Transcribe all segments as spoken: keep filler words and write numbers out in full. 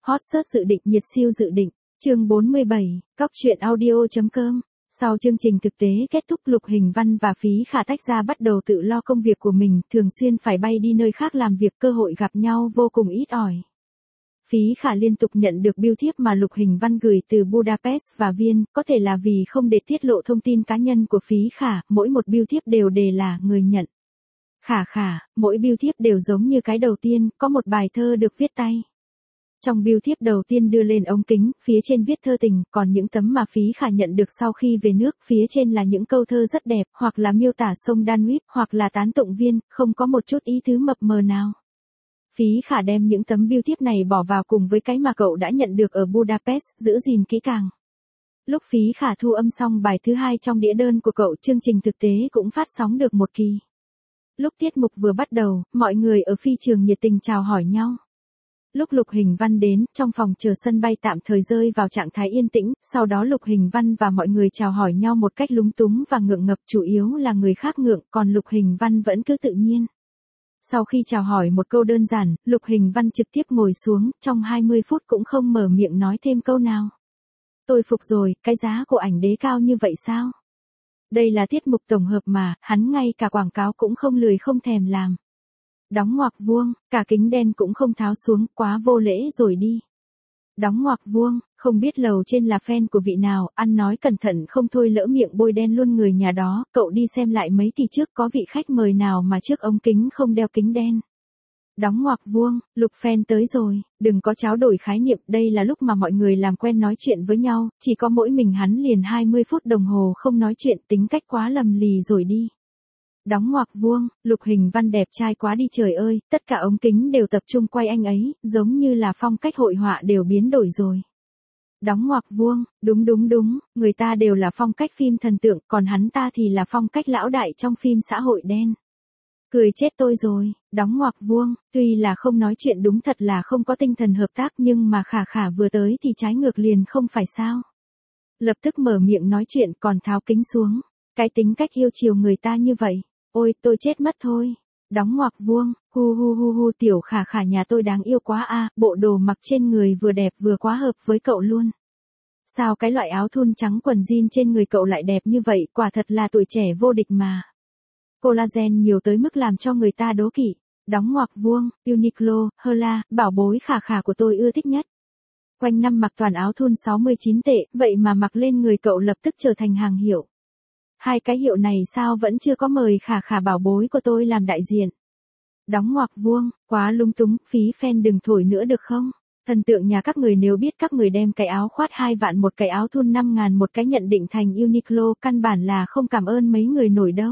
Hot search dự định nhiệt siêu dự định. Chương bốn mươi bảy, Cóc truyện audio.com. Sau chương trình thực tế kết thúc, Lục Hình Văn và Phí Khả tách ra bắt đầu tự lo công việc của mình, thường xuyên phải bay đi nơi khác làm việc, cơ hội gặp nhau vô cùng ít ỏi. Phí Khả liên tục nhận được bưu thiếp mà Lục Hình Văn gửi từ Budapest và Viên, có thể là vì không để tiết lộ thông tin cá nhân của Phí Khả, mỗi một bưu thiếp đều đề là người nhận. Khả khả, mỗi bưu thiếp đều giống như cái đầu tiên, có một bài thơ được viết tay. Trong bưu thiếp đầu tiên đưa lên ống kính, phía trên viết thơ tình, còn những tấm mà Phí Khả nhận được sau khi về nước, phía trên là những câu thơ rất đẹp, hoặc là miêu tả sông Danube, hoặc là tán tụng Viên, không có một chút ý tứ mập mờ nào. Phí Khả đem những tấm bưu thiếp này bỏ vào cùng với cái mà cậu đã nhận được ở Budapest, giữ gìn kỹ càng. Lúc Phí Khả thu âm xong bài thứ hai trong đĩa đơn của cậu, chương trình thực tế cũng phát sóng được một kỳ. Lúc tiết mục vừa bắt đầu, mọi người ở phi trường nhiệt tình chào hỏi nhau. Lúc Lục Hình Văn đến, trong phòng chờ sân bay tạm thời rơi vào trạng thái yên tĩnh, sau đó Lục Hình Văn và mọi người chào hỏi nhau một cách lúng túng và ngượng ngập, chủ yếu là người khác ngượng, còn Lục Hình Văn vẫn cứ tự nhiên. Sau khi chào hỏi một câu đơn giản, Lục Hình Văn trực tiếp ngồi xuống, trong hai mươi phút cũng không mở miệng nói thêm câu nào. Tôi phục rồi, cái giá của ảnh đế cao như vậy sao? Đây là tiết mục tổng hợp mà, hắn ngay cả quảng cáo cũng không lười không thèm làm. Đóng ngoặc vuông, cả kính đen cũng không tháo xuống, quá vô lễ rồi đi. Đóng ngoặc vuông, không biết lầu trên là fan của vị nào, ăn nói cẩn thận không thôi lỡ miệng bôi đen luôn người nhà đó, cậu đi xem lại mấy kỳ trước có vị khách mời nào mà trước ống kính không đeo kính đen. Đóng ngoặc vuông, Lục fan tới rồi, đừng có tráo đổi khái niệm, đây là lúc mà mọi người làm quen nói chuyện với nhau, chỉ có mỗi mình hắn liền hai mươi phút đồng hồ không nói chuyện, tính cách quá lầm lì rồi đi. Đóng ngoặc vuông, Lục Hình Văn đẹp trai quá đi trời ơi, tất cả ống kính đều tập trung quay anh ấy, giống như là phong cách hội họa đều biến đổi rồi. Đóng ngoặc vuông, đúng đúng đúng, người ta đều là phong cách phim thần tượng, còn hắn ta thì là phong cách lão đại trong phim xã hội đen. Cười chết tôi rồi, đóng ngoặc vuông, tuy là không nói chuyện đúng thật là không có tinh thần hợp tác nhưng mà Khả Khả vừa tới thì trái ngược liền không phải sao. Lập tức mở miệng nói chuyện còn tháo kính xuống, cái tính cách yêu chiều người ta như vậy, ôi tôi chết mất thôi. Đóng ngoặc vuông, hu hu hu hu tiểu Khả Khả nhà tôi đáng yêu quá a, bộ đồ mặc trên người vừa đẹp vừa quá hợp với cậu luôn. Sao cái loại áo thun trắng quần jean trên người cậu lại đẹp như vậy, quả thật là tuổi trẻ vô địch mà. Collagen nhiều tới mức làm cho người ta đố kỵ. Đóng ngoặc vuông, Uniqlo, Hella, bảo bối Khả Khả của tôi ưa thích nhất. Quanh năm mặc toàn áo thun sáu mươi chín tệ, vậy mà mặc lên người cậu lập tức trở thành hàng hiệu. Hai cái hiệu này sao vẫn chưa có mời Khả Khả bảo bối của tôi làm đại diện. Đóng ngoặc vuông, quá lung túng, Phí fan đừng thổi nữa được không? Thần tượng nhà các người nếu biết các người đem cái áo khoát hai vạn một cái áo thun năm ngàn một cái nhận định thành Uniqlo, căn bản là không cảm ơn mấy người nổi đâu.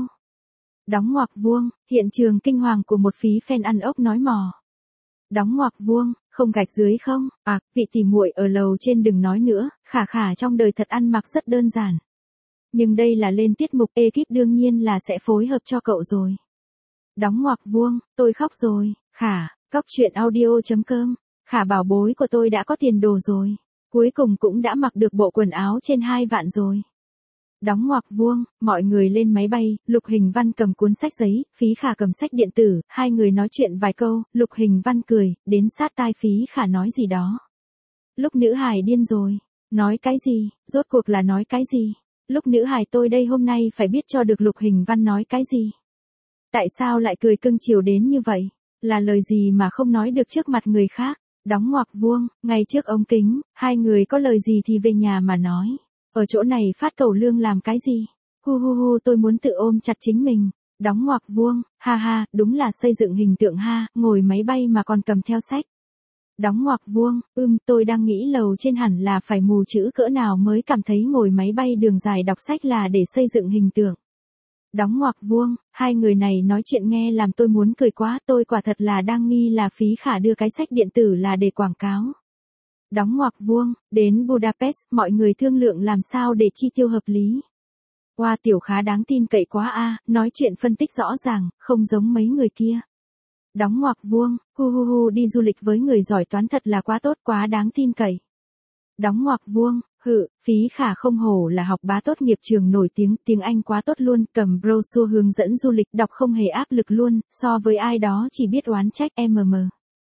Đóng ngoặc vuông, hiện trường kinh hoàng của một Phí fan ăn ốc nói mò. Đóng ngoặc vuông, không gạch dưới không? À, vị tỉ muội ở lầu trên đừng nói nữa, Khả Khả trong đời thật ăn mặc rất đơn giản. Nhưng đây là lên tiết mục, ekip đương nhiên là sẽ phối hợp cho cậu rồi. Đóng ngoặc vuông, tôi khóc rồi, Khả, Cóc truyện audio.com, Khả bảo bối của tôi đã có tiền đồ rồi. Cuối cùng cũng đã mặc được bộ quần áo trên hai vạn rồi. Đóng ngoặc vuông, mọi người lên máy bay, Lục Hình Văn cầm cuốn sách giấy, Phí Khả cầm sách điện tử, hai người nói chuyện vài câu, Lục Hình Văn cười, đến sát tai Phí Khả nói gì đó. Lúc nữ hài điên rồi, nói cái gì, rốt cuộc là nói cái gì? Lúc nữ hài tôi đây hôm nay phải biết cho được Lục Hình Văn nói cái gì. Tại sao lại cười cưng chiều đến như vậy? Là lời gì mà không nói được trước mặt người khác? Đóng ngoặc vuông, ngay trước ống kính, hai người có lời gì thì về nhà mà nói. Ở chỗ này phát cầu lương làm cái gì? Hu hu hu tôi muốn tự ôm chặt chính mình. Đóng ngoặc vuông, ha ha, đúng là xây dựng hình tượng ha, ngồi máy bay mà còn cầm theo sách. Đóng ngoặc vuông, ưm tôi đang nghĩ lầu trên hẳn là phải mù chữ cỡ nào mới cảm thấy ngồi máy bay đường dài đọc sách là để xây dựng hình tượng. Đóng ngoặc vuông, hai người này nói chuyện nghe làm tôi muốn cười quá, tôi quả thật là đang nghi là Phí Khả đưa cái sách điện tử là để quảng cáo. Đóng ngoặc vuông, đến Budapest, mọi người thương lượng làm sao để chi tiêu hợp lý. Wow, tiểu Khá đáng tin cậy quá a, nói chuyện phân tích rõ ràng, không giống mấy người kia. Đóng ngoặc vuông, hu hu hu đi du lịch với người giỏi toán thật là quá tốt, quá đáng tin cậy. Đóng ngoặc vuông, hự, Phí Khả không hổ là học bá tốt nghiệp trường nổi tiếng, tiếng Anh quá tốt luôn, cầm brochure hướng dẫn du lịch đọc không hề áp lực luôn, so với ai đó chỉ biết oán trách mm.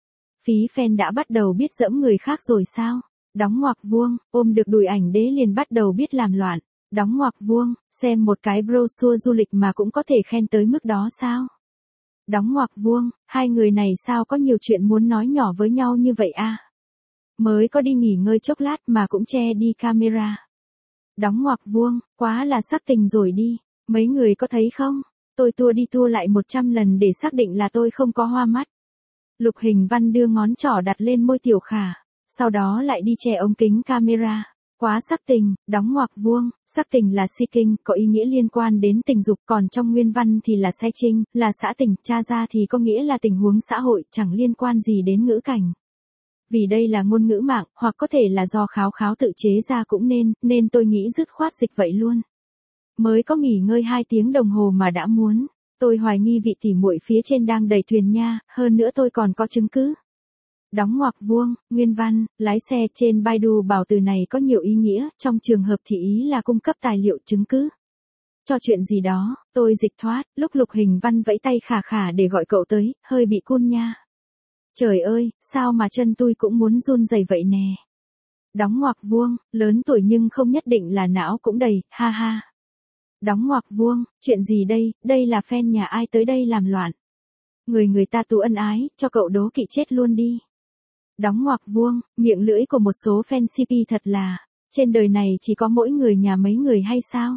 phí fan đã bắt đầu biết giẫm người khác rồi sao? Đóng ngoặc vuông, ôm được đùi ảnh đế liền bắt đầu biết làm loạn. Đóng ngoặc vuông, xem một cái brochure du lịch mà cũng có thể khen tới mức đó sao? Đóng ngoặc vuông, hai người này sao có nhiều chuyện muốn nói nhỏ với nhau như vậy a? Mới có đi nghỉ ngơi chốc lát mà cũng che đi camera. Đóng ngoặc vuông, quá là sắc tình rồi đi, mấy người có thấy không? Tôi tua đi tua lại một trăm lần để xác định là tôi không có hoa mắt. Lục Hình Văn đưa ngón trỏ đặt lên môi Tiểu Khả, sau đó lại đi che ống kính camera. Quá sắc tình, đóng ngoặc vuông, sắc tình là si kinh, có ý nghĩa liên quan đến tình dục, còn trong nguyên văn thì là xe trinh, là xã tình, tra ra thì có nghĩa là tình huống xã hội, chẳng liên quan gì đến ngữ cảnh. Vì đây là ngôn ngữ mạng, hoặc có thể là do kháo kháo tự chế ra cũng nên, nên tôi nghĩ dứt khoát dịch vậy luôn. Mới có nghỉ ngơi hai tiếng đồng hồ mà đã muốn, tôi hoài nghi vị tỉ muội phía trên đang đẩy thuyền nha, hơn nữa tôi còn có chứng cứ. Đóng ngoặc vuông, nguyên văn, lái xe trên Baidu bảo từ này có nhiều ý nghĩa, trong trường hợp thì ý là cung cấp tài liệu chứng cứ. Cho chuyện gì đó, tôi dịch thoát, lúc Lục Hình Văn vẫy tay khà khà để gọi cậu tới, hơi bị cun nha. Trời ơi, sao mà chân tôi cũng muốn run rẩy vậy nè. Đóng ngoặc vuông, lớn tuổi nhưng không nhất định là não cũng đầy, ha ha. Đóng ngoặc vuông, chuyện gì đây, đây là fan nhà ai tới đây làm loạn. Người người ta tú ân ái, cho cậu đố kỵ chết luôn đi. Đóng ngoặc vuông, miệng lưỡi của một số fan xê pê thật là, trên đời này chỉ có mỗi người nhà mấy người hay sao?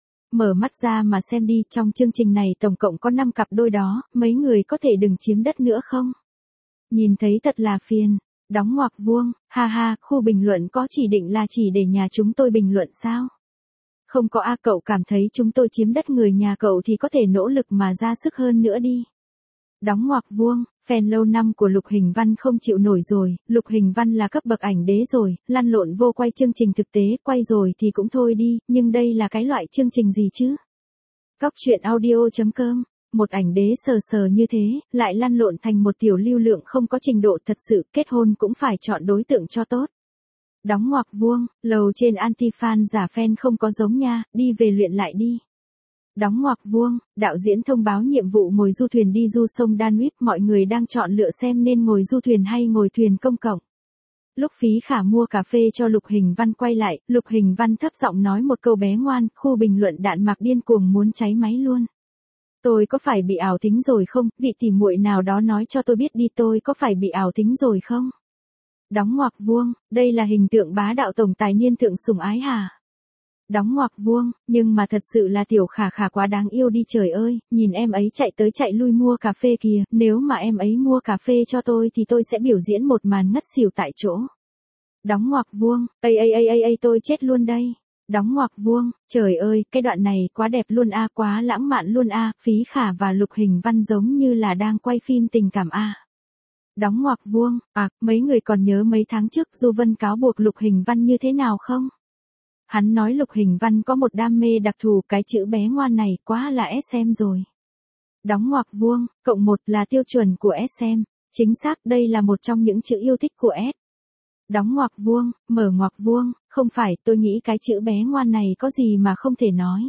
Mở mắt ra mà xem đi, trong chương trình này tổng cộng có năm cặp đôi đó, mấy người có thể đừng chiếm đất nữa không? Nhìn thấy thật là phiền. Đóng ngoặc vuông, ha ha, khu bình luận có chỉ định là chỉ để nhà chúng tôi bình luận sao? Không có a, cậu cảm thấy chúng tôi chiếm đất người nhà cậu thì có thể nỗ lực mà ra sức hơn nữa đi. Đóng ngoặc vuông, fan lâu năm của Lục Hình Văn không chịu nổi rồi, Lục Hình Văn là cấp bậc ảnh đế rồi, lăn lộn vô quay chương trình thực tế, quay rồi thì cũng thôi đi, nhưng đây là cái loại chương trình gì chứ? Cóc truyện audio chấm com, một ảnh đế sờ sờ như thế, lại lăn lộn thành một tiểu lưu lượng không có trình độ thật sự, kết hôn cũng phải chọn đối tượng cho tốt. Đóng ngoặc vuông, lầu trên anti-fan giả fan không có giống nha, đi về luyện lại đi. Đóng ngoặc vuông, đạo diễn thông báo nhiệm vụ ngồi du thuyền đi du sông Danube, mọi người đang chọn lựa xem nên ngồi du thuyền hay ngồi thuyền công cộng. Lúc Phí Khả mua cà phê cho Lục Hình Văn quay lại, Lục Hình Văn thấp giọng nói một câu bé ngoan, khu bình luận đạn mạc điên cuồng muốn cháy máy luôn. Tôi có phải bị ảo tính rồi không, vị tỉ muội nào đó nói cho tôi biết đi, tôi có phải bị ảo tính rồi không? Đóng ngoặc vuông, đây là hình tượng bá đạo tổng tài niên thượng sủng ái hả? Đóng ngoặc vuông, nhưng mà thật sự là Tiểu Khả Khả quá đáng yêu đi trời ơi, nhìn em ấy chạy tới chạy lui mua cà phê kìa, nếu mà em ấy mua cà phê cho tôi thì tôi sẽ biểu diễn một màn ngất xỉu tại chỗ. Đóng ngoặc vuông, ây ây ây ây ây tôi chết luôn đây. Đóng ngoặc vuông, trời ơi, cái đoạn này quá đẹp luôn a, quá lãng mạn luôn a, Phí Khả và Lục Hình Văn giống như là đang quay phim tình cảm a. Đóng ngoặc vuông, à, mấy người còn nhớ mấy tháng trước Du Vân cáo buộc Lục Hình Văn như thế nào không? Hắn nói Lục Hình Văn có một đam mê đặc thù, cái chữ bé ngoan này quá là ét em rồi. Đóng ngoặc vuông, cộng một là tiêu chuẩn của ét em, chính xác đây là một trong những chữ yêu thích của S. Đóng ngoặc vuông, mở ngoặc vuông, không phải, tôi nghĩ cái chữ bé ngoan này có gì mà không thể nói.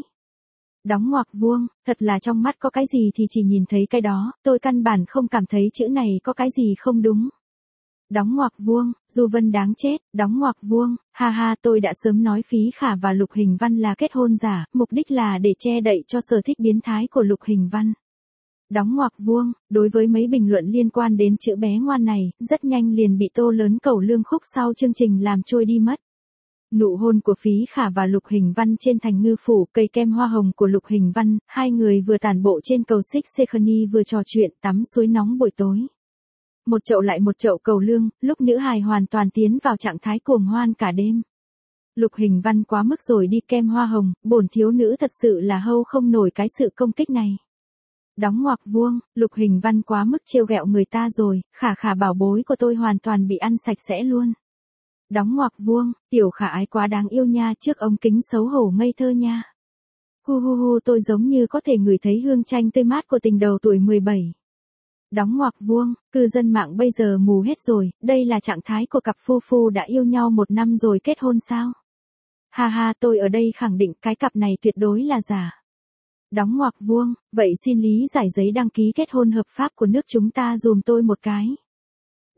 Đóng ngoặc vuông, thật là trong mắt có cái gì thì chỉ nhìn thấy cái đó, tôi căn bản không cảm thấy chữ này có cái gì không đúng. Đóng ngoặc vuông, Du Vân đáng chết, đóng ngoặc vuông, ha ha, tôi đã sớm nói Phí Khả và Lục Hình Văn là kết hôn giả, mục đích là để che đậy cho sở thích biến thái của Lục Hình Văn. Đóng ngoặc vuông, đối với mấy bình luận liên quan đến chữ bé ngoan này, rất nhanh liền bị Tô Lớn Cẩu Lương Khúc sau chương trình làm trôi đi mất. Nụ hôn của Phí Khả và Lục Hình Văn trên thành ngư phủ, cây kem hoa hồng của Lục Hình Văn, hai người vừa tản bộ trên cầu Xích Sekhani vừa trò chuyện tắm suối nóng buổi tối. Một chậu lại một chậu cầu lương, lúc nữ hài hoàn toàn tiến vào trạng thái cuồng hoan cả đêm. Lục Hình Văn quá mức rồi đi, kem hoa hồng, bổn thiếu nữ thật sự là hâu không nổi cái sự công kích này. Đóng ngoặc vuông, Lục Hình Văn quá mức trêu ghẹo người ta rồi, Khả Khả bảo bối của tôi hoàn toàn bị ăn sạch sẽ luôn. Đóng ngoặc vuông, Tiểu Khả ái quá đáng yêu nha, trước ống kính xấu hổ ngây thơ nha. Hu hu hu, tôi giống như có thể ngửi thấy hương chanh tươi mát của tình đầu tuổi mười bảy. Đóng ngoặc vuông, cư dân mạng bây giờ mù hết rồi, đây là trạng thái của cặp phu phu đã yêu nhau một năm rồi kết hôn sao? Ha ha, tôi ở đây khẳng định cái cặp này tuyệt đối là giả. Đóng ngoặc vuông, vậy xin lý giải giấy đăng ký kết hôn hợp pháp của nước chúng ta dùm tôi một cái.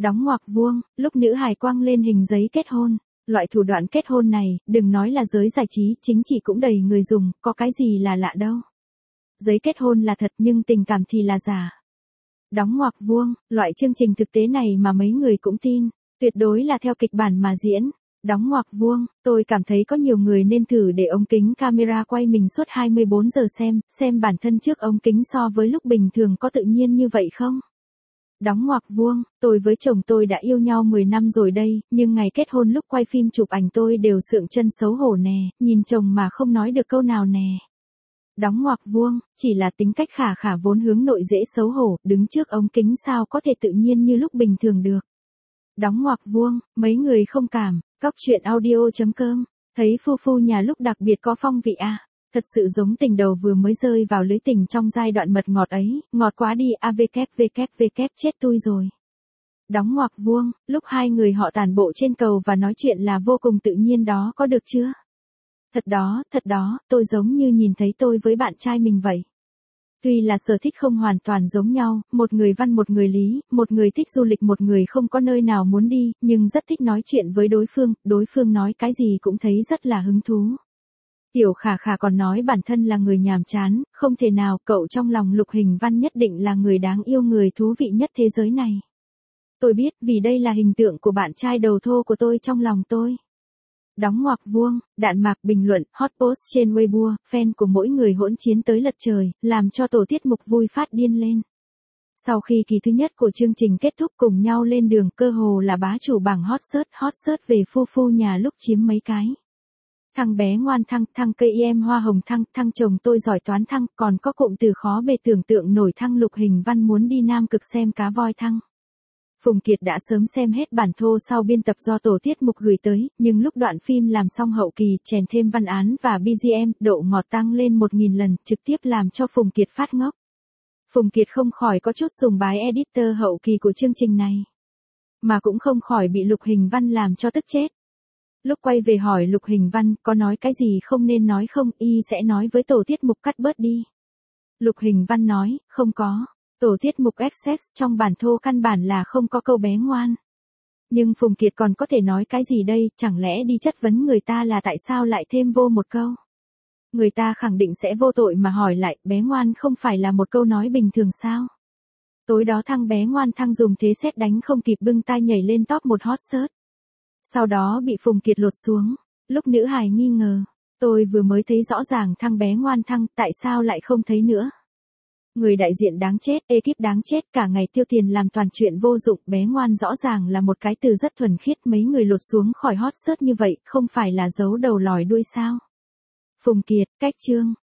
Đóng ngoặc vuông, lúc nữ hài quăng lên hình giấy kết hôn. Loại thủ đoạn kết hôn này, đừng nói là giới giải trí, chính trị cũng đầy người dùng, có cái gì là lạ đâu. Giấy kết hôn là thật nhưng tình cảm thì là giả. Đóng ngoặc vuông, loại chương trình thực tế này mà mấy người cũng tin, tuyệt đối là theo kịch bản mà diễn. Đóng ngoặc vuông, tôi cảm thấy có nhiều người nên thử để ống kính camera quay mình suốt hai mươi bốn giờ xem, xem bản thân trước ống kính so với lúc bình thường có tự nhiên như vậy không? Đóng ngoặc vuông, tôi với chồng tôi đã yêu nhau mười năm rồi đây, nhưng ngày kết hôn lúc quay phim chụp ảnh tôi đều sượng chân xấu hổ nè, nhìn chồng mà không nói được câu nào nè. Đóng ngoặc vuông, chỉ là tính cách khả khả vốn hướng nội dễ xấu hổ, đứng trước ống kính sao có thể tự nhiên như lúc bình thường được. Đóng ngoặc vuông, mấy người không cảm, cóc truyện audio chấm com, thấy phu phu nhà lúc đặc biệt có phong vị à, thật sự giống tình đầu vừa mới rơi vào lưới tình trong giai đoạn mật ngọt ấy, ngọt quá đi a vê kép vê kép vê kép chết tui rồi. Đóng ngoặc vuông, lúc hai người họ tản bộ trên cầu và nói chuyện là vô cùng tự nhiên đó có được chưa? Thật đó, thật đó, tôi giống như nhìn thấy tôi với bạn trai mình vậy. Tuy là sở thích không hoàn toàn giống nhau, một người văn một người lý, một người thích du lịch một người không có nơi nào muốn đi, nhưng rất thích nói chuyện với đối phương, đối phương nói cái gì cũng thấy rất là hứng thú. Tiểu khả khả còn nói bản thân là người nhàm chán, không thể nào, cậu trong lòng Lục Hình Văn nhất định là người đáng yêu người thú vị nhất thế giới này. Tôi biết vì đây là hình tượng của bạn trai đầu thô của tôi trong lòng tôi. Đóng ngoặc vuông, đạn mạc bình luận, hot post trên Weibo, fan của mỗi người hỗn chiến tới lật trời, làm cho tổ tiết mục vui phát điên lên. Sau khi kỳ thứ nhất của chương trình kết thúc cùng nhau lên đường cơ hồ là bá chủ bảng hot search hot search về phu phu nhà lúc chiếm mấy cái. Thằng bé ngoan thăng, thăng cây em hoa hồng thăng, thăng chồng tôi giỏi toán thăng, còn có cụm từ khó bề tưởng tượng nổi thăng Lục Hình Văn muốn đi Nam Cực xem cá voi thăng. Phùng Kiệt đã sớm xem hết bản thô sau biên tập do tổ tiết mục gửi tới, nhưng lúc đoạn phim làm xong hậu kỳ chèn thêm văn án và bê giê em, độ ngọt tăng lên một nghìn lần, trực tiếp làm cho Phùng Kiệt phát ngốc. Phùng Kiệt không khỏi có chút sùng bái editor hậu kỳ của chương trình này. Mà cũng không khỏi bị Lục Hình Văn làm cho tức chết. Lúc quay về hỏi Lục Hình Văn có nói cái gì không nên nói không, y sẽ nói với tổ tiết mục cắt bớt đi. Lục Hình Văn nói, không có. Tổ tiết mục Access trong bản thô căn bản là không có câu bé ngoan. Nhưng Phùng Kiệt còn có thể nói cái gì đây, chẳng lẽ đi chất vấn người ta là tại sao lại thêm vô một câu. Người ta khẳng định sẽ vô tội mà hỏi lại, bé ngoan không phải là một câu nói bình thường sao? Tối đó thăng bé ngoan thăng dùng thế xét đánh không kịp bưng tay nhảy lên top một hot search. Sau đó bị Phùng Kiệt lột xuống, lúc nữ hài nghi ngờ, tôi vừa mới thấy rõ ràng thăng bé ngoan thăng, tại sao lại không thấy nữa? Người đại diện đáng chết, ekip đáng chết, cả ngày tiêu tiền làm toàn chuyện vô dụng, bé ngoan rõ ràng là một cái từ rất thuần khiết, mấy người lột xuống khỏi hot search như vậy, không phải là giấu đầu lòi đuôi sao? Phùng Kiệt, cách chương,